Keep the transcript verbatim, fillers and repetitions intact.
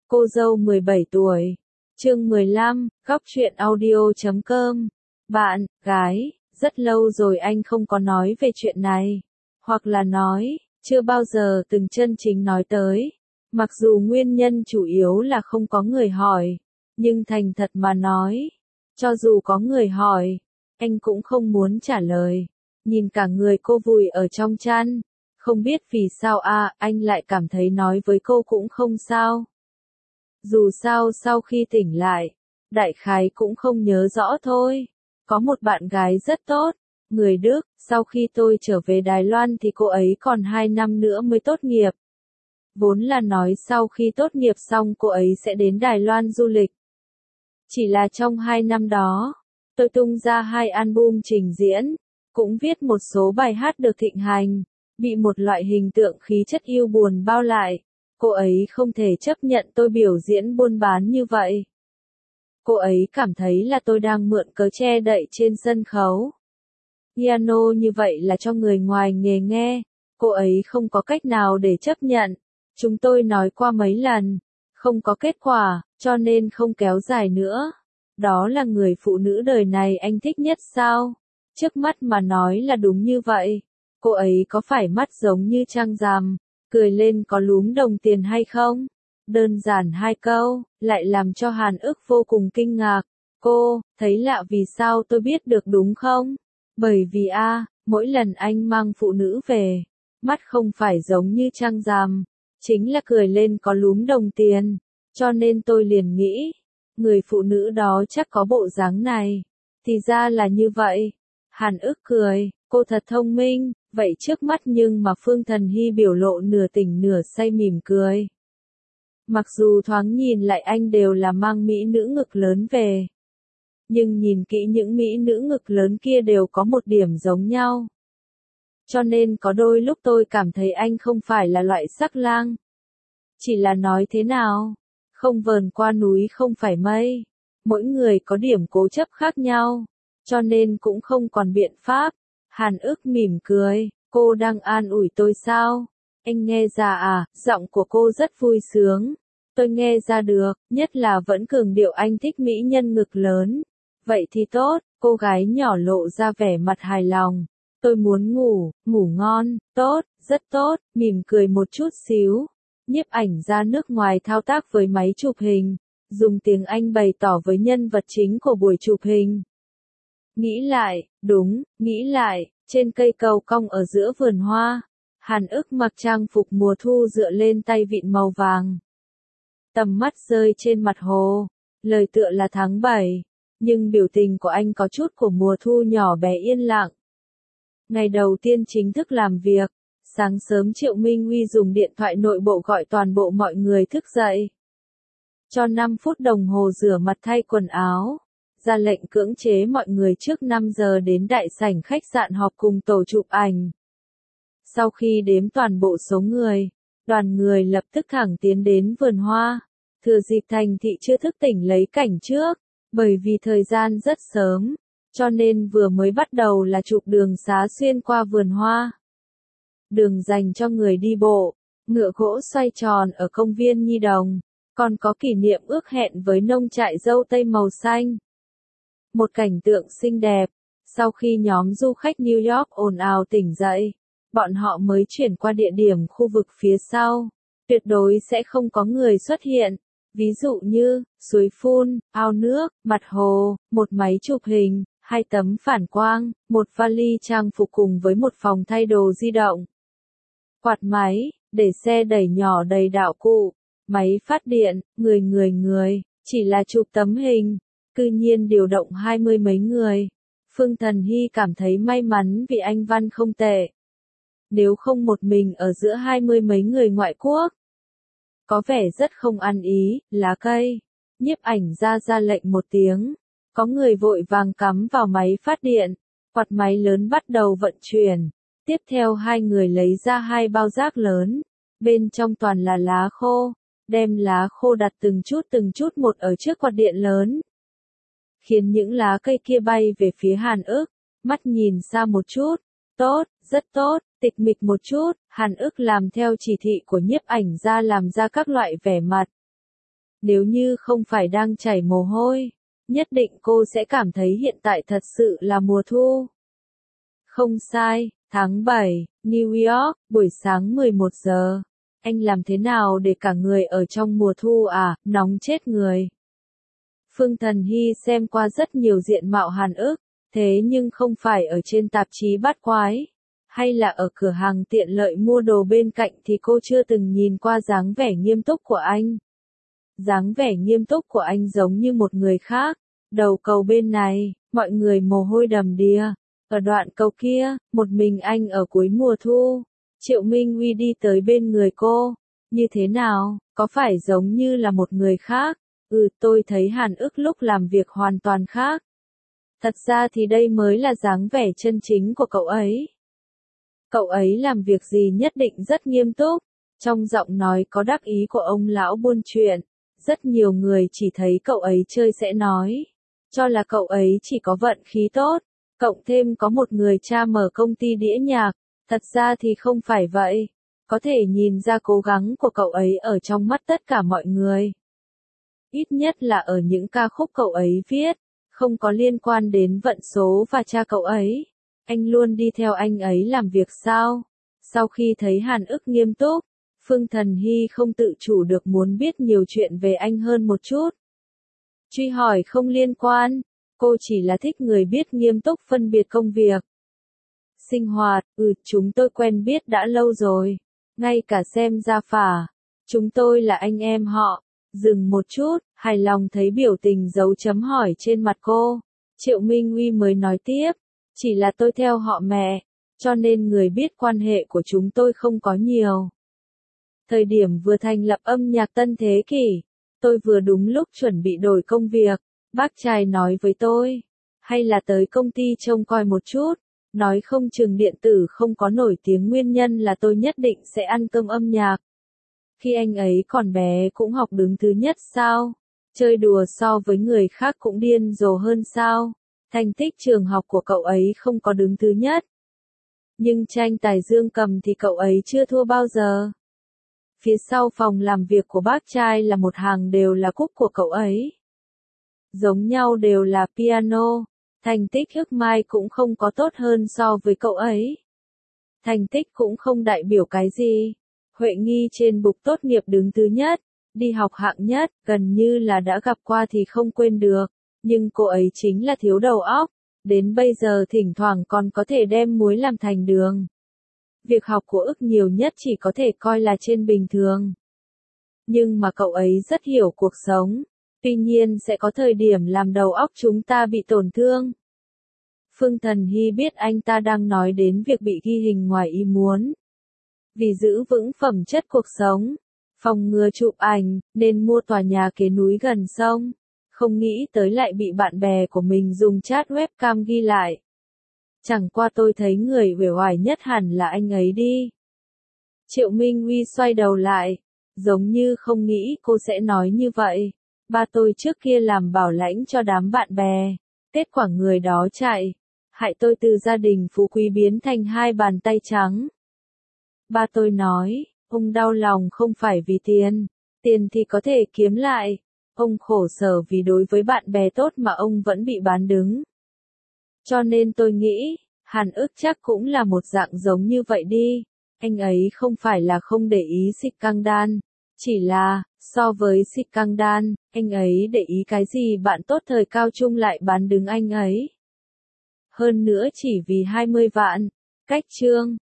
Cô dâu mười bảy tuổi. Chương mười lăm, góc truyện audio chấm com. Bạn, gái, rất lâu rồi anh không có nói về chuyện này. Hoặc là nói, chưa bao giờ từng chân chính nói tới. Mặc dù nguyên nhân chủ yếu là không có người hỏi. Nhưng thành thật mà nói, cho dù có người hỏi, anh cũng không muốn trả lời. Nhìn cả người cô vùi ở trong chăn. Không biết vì sao à, anh lại cảm thấy nói với cô cũng không sao. Dù sao sau khi tỉnh lại, đại khái cũng không nhớ rõ thôi. Có một bạn gái rất tốt, người Đức, sau khi tôi trở về Đài Loan thì cô ấy còn hai năm nữa mới tốt nghiệp. Vốn là nói sau khi tốt nghiệp xong cô ấy sẽ đến Đài Loan du lịch. Chỉ là trong hai năm đó, tôi tung ra hai album trình diễn, cũng viết một số bài hát được thịnh hành, bị một loại hình tượng khí chất yêu buồn bao lại. Cô ấy không thể chấp nhận tôi biểu diễn buôn bán như vậy. Cô ấy cảm thấy là tôi đang mượn cớ che đậy trên sân khấu. Piano như vậy là cho người ngoài nghề nghe, cô ấy không có cách nào để chấp nhận. Chúng tôi nói qua mấy lần, không có kết quả, cho nên không kéo dài nữa. Đó là người phụ nữ đời này anh thích nhất sao? Trước mắt mà nói là đúng như vậy. Cô ấy có phải mắt giống như trăng rằm, cười lên có lúm đồng tiền hay không? Đơn giản hai câu, lại làm cho Hàn Ức vô cùng kinh ngạc. Cô, thấy lạ vì sao tôi biết được đúng không? Bởi vì a, mỗi lần anh mang phụ nữ về, mắt không phải giống như trăng rằm, chính là cười lên có lúm đồng tiền. Cho nên tôi liền nghĩ, người phụ nữ đó chắc có bộ dáng này. Thì ra là như vậy. Hàn Ức cười, cô thật thông minh. Vậy trước mắt nhưng mà Phương Thần Hy biểu lộ nửa tỉnh nửa say mỉm cười. Mặc dù thoáng nhìn lại anh đều là mang mỹ nữ ngực lớn về. Nhưng nhìn kỹ những mỹ nữ ngực lớn kia đều có một điểm giống nhau. Cho nên có đôi lúc tôi cảm thấy anh không phải là loại sắc lang. Chỉ là nói thế nào? Không vờn qua núi không phải mây. Mỗi người có điểm cố chấp khác nhau. Cho nên cũng không còn biện pháp. Hàn Ức mỉm cười, cô đang an ủi tôi sao? Anh nghe ra à, giọng của cô rất vui sướng. Tôi nghe ra được, nhất là vẫn cường điệu anh thích mỹ nhân ngực lớn. Vậy thì tốt, cô gái nhỏ lộ ra vẻ mặt hài lòng. Tôi muốn ngủ, ngủ ngon, tốt, rất tốt, mỉm cười một chút xíu. Nhiếp ảnh ra nước ngoài thao tác với máy chụp hình, dùng tiếng Anh bày tỏ với nhân vật chính của buổi chụp hình. Nghĩ lại, đúng, nghĩ lại, trên cây cầu cong ở giữa vườn hoa, Hàn Ức mặc trang phục mùa thu dựa lên tay vịn màu vàng. Tầm mắt rơi trên mặt hồ, lời tựa là tháng bảy, nhưng biểu tình của anh có chút của mùa thu nhỏ bé yên lặng. Ngày đầu tiên chính thức làm việc, sáng sớm Triệu Minh Huy dùng điện thoại nội bộ gọi toàn bộ mọi người thức dậy. Cho năm phút đồng hồ rửa mặt thay quần áo. Ra lệnh cưỡng chế mọi người trước năm giờ đến đại sảnh khách sạn họp cùng tổ chụp ảnh. Sau khi đếm toàn bộ số người, đoàn người lập tức thẳng tiến đến vườn hoa. Thừa dịp thành thị chưa thức tỉnh lấy cảnh trước, bởi vì thời gian rất sớm, cho nên vừa mới bắt đầu là chụp đường xá xuyên qua vườn hoa. Đường dành cho người đi bộ, ngựa gỗ xoay tròn ở công viên Nhi Đồng, còn có kỷ niệm ước hẹn với nông trại dâu tây màu xanh. Một cảnh tượng xinh đẹp, sau khi nhóm du khách New York ồn ào tỉnh dậy, bọn họ mới chuyển qua địa điểm khu vực phía sau. Tuyệt đối sẽ không có người xuất hiện, ví dụ như, suối phun, ao nước, mặt hồ, một máy chụp hình, hai tấm phản quang, một vali trang phục cùng với một phòng thay đồ di động. Quạt máy, để xe đẩy nhỏ đầy đạo cụ, máy phát điện, người người người, chỉ là chụp tấm hình. Cư nhiên điều động hai mươi mấy người. Phương Thần Hy cảm thấy may mắn vì anh văn không tệ. Nếu không một mình ở giữa hai mươi mấy người ngoại quốc. Có vẻ rất không ăn ý, lá cây. Nhiếp ảnh ra ra lệnh một tiếng. Có người vội vàng cắm vào máy phát điện. Quạt máy lớn bắt đầu vận chuyển. Tiếp theo hai người lấy ra hai bao rác lớn. Bên trong toàn là lá khô. Đem lá khô đặt từng chút từng chút một ở trước quạt điện lớn. Khiến những lá cây kia bay về phía Hàn Ức, mắt nhìn xa một chút, tốt, rất tốt, tịch mịch một chút, Hàn Ức làm theo chỉ thị của nhiếp ảnh ra làm ra các loại vẻ mặt. Nếu như không phải đang chảy mồ hôi, nhất định cô sẽ cảm thấy hiện tại thật sự là mùa thu. Không sai, tháng bảy, New York, buổi sáng mười một giờ. Anh làm thế nào để cả người ở trong mùa thu à, nóng chết người. Phương Thần Hy xem qua rất nhiều diện mạo Hàn Ức, thế nhưng không phải ở trên tạp chí bát quái, hay là ở cửa hàng tiện lợi mua đồ bên cạnh thì cô chưa từng nhìn qua dáng vẻ nghiêm túc của anh. Dáng vẻ nghiêm túc của anh giống như một người khác. Đầu cầu bên này, mọi người mồ hôi đầm đìa. Ở đoạn cầu kia, một mình anh ở cuối mùa thu. Triệu Minh Huy đi tới bên người cô. Như thế nào, có phải giống như là một người khác? Ừ, tôi thấy Hàn Ức lúc làm việc hoàn toàn khác. Thật ra thì đây mới là dáng vẻ chân chính của cậu ấy. Cậu ấy làm việc gì nhất định rất nghiêm túc. Trong giọng nói có đắc ý của ông lão buôn chuyện. Rất nhiều người chỉ thấy cậu ấy chơi sẽ nói. Cho là cậu ấy chỉ có vận khí tốt. Cộng thêm có một người cha mở công ty đĩa nhạc. Thật ra thì không phải vậy. Có thể nhìn ra cố gắng của cậu ấy ở trong mắt tất cả mọi người. Ít nhất là ở những ca khúc cậu ấy viết. Không có liên quan đến vận số và cha cậu ấy. Anh luôn đi theo anh ấy làm việc sao? Sau khi thấy Hàn Ức nghiêm túc, Phương Thần Hy không tự chủ được muốn biết nhiều chuyện về anh hơn một chút. Truy hỏi không liên quan, cô chỉ là thích người biết nghiêm túc phân biệt công việc. Sinh hoạt, ừ, chúng tôi quen biết đã lâu rồi. Ngay cả xem ra phả. Chúng tôi là anh em họ. Dừng một chút, hài lòng thấy biểu tình dấu chấm hỏi trên mặt cô. Triệu Minh Huy mới nói tiếp. Chỉ là tôi theo họ mẹ, cho nên người biết quan hệ của chúng tôi không có nhiều. Thời điểm vừa thành lập âm nhạc Tân Thế Kỷ, tôi vừa đúng lúc chuẩn bị đổi công việc. Bác trai nói với tôi, hay là tới công ty trông coi một chút, nói không chừng điện tử không có nổi tiếng nguyên nhân là tôi nhất định sẽ ăn cơm âm nhạc. Khi anh ấy còn bé cũng học đứng thứ nhất sao? Chơi đùa so với người khác cũng điên rồ hơn sao? Thành tích trường học của cậu ấy không có đứng thứ nhất. Nhưng tranh tài dương cầm thì cậu ấy chưa thua bao giờ. Phía sau phòng làm việc của bác trai là một hàng đều là cúp của cậu ấy. Giống nhau đều là piano. Thành tích ước mai cũng không có tốt hơn so với cậu ấy. Thành tích cũng không đại biểu cái gì. Huệ Nghi trên bục tốt nghiệp đứng thứ nhất. Đi học hạng nhất, gần như là đã gặp qua thì không quên được. Nhưng cô ấy chính là thiếu đầu óc. Đến bây giờ thỉnh thoảng còn có thể đem muối làm thành đường. Việc học của ức nhiều nhất chỉ có thể coi là trên bình thường. Nhưng mà cậu ấy rất hiểu cuộc sống. Tuy nhiên sẽ có thời điểm làm đầu óc chúng ta bị tổn thương. Phương Thần Hy biết anh ta đang nói đến việc bị ghi hình ngoài ý muốn. Vì giữ vững phẩm chất cuộc sống, phòng ngừa chụp ảnh, nên mua tòa nhà kế núi gần sông. Không nghĩ tới lại bị bạn bè của mình dùng chat webcam ghi lại. Chẳng qua tôi thấy người uể oải nhất hẳn là anh ấy đi. Triệu Minh Huy xoay đầu lại, giống như không nghĩ cô sẽ nói như vậy. Ba tôi trước kia làm bảo lãnh cho đám bạn bè. Kết quả người đó chạy. Hại tôi từ gia đình phú quý biến thành hai bàn tay trắng. Ba tôi nói, ông đau lòng không phải vì tiền. Tiền thì có thể kiếm lại. Ông khổ sở vì đối với bạn bè tốt mà ông vẫn bị bán đứng. Cho nên tôi nghĩ, Hàn Ức chắc cũng là một dạng giống như vậy đi. Anh ấy không phải là không để ý Skandal. Chỉ là, so với Skandal, anh ấy để ý cái gì bạn tốt thời cao trung lại bán đứng anh ấy. Hơn nữa chỉ vì hai mươi vạn. Cách chương.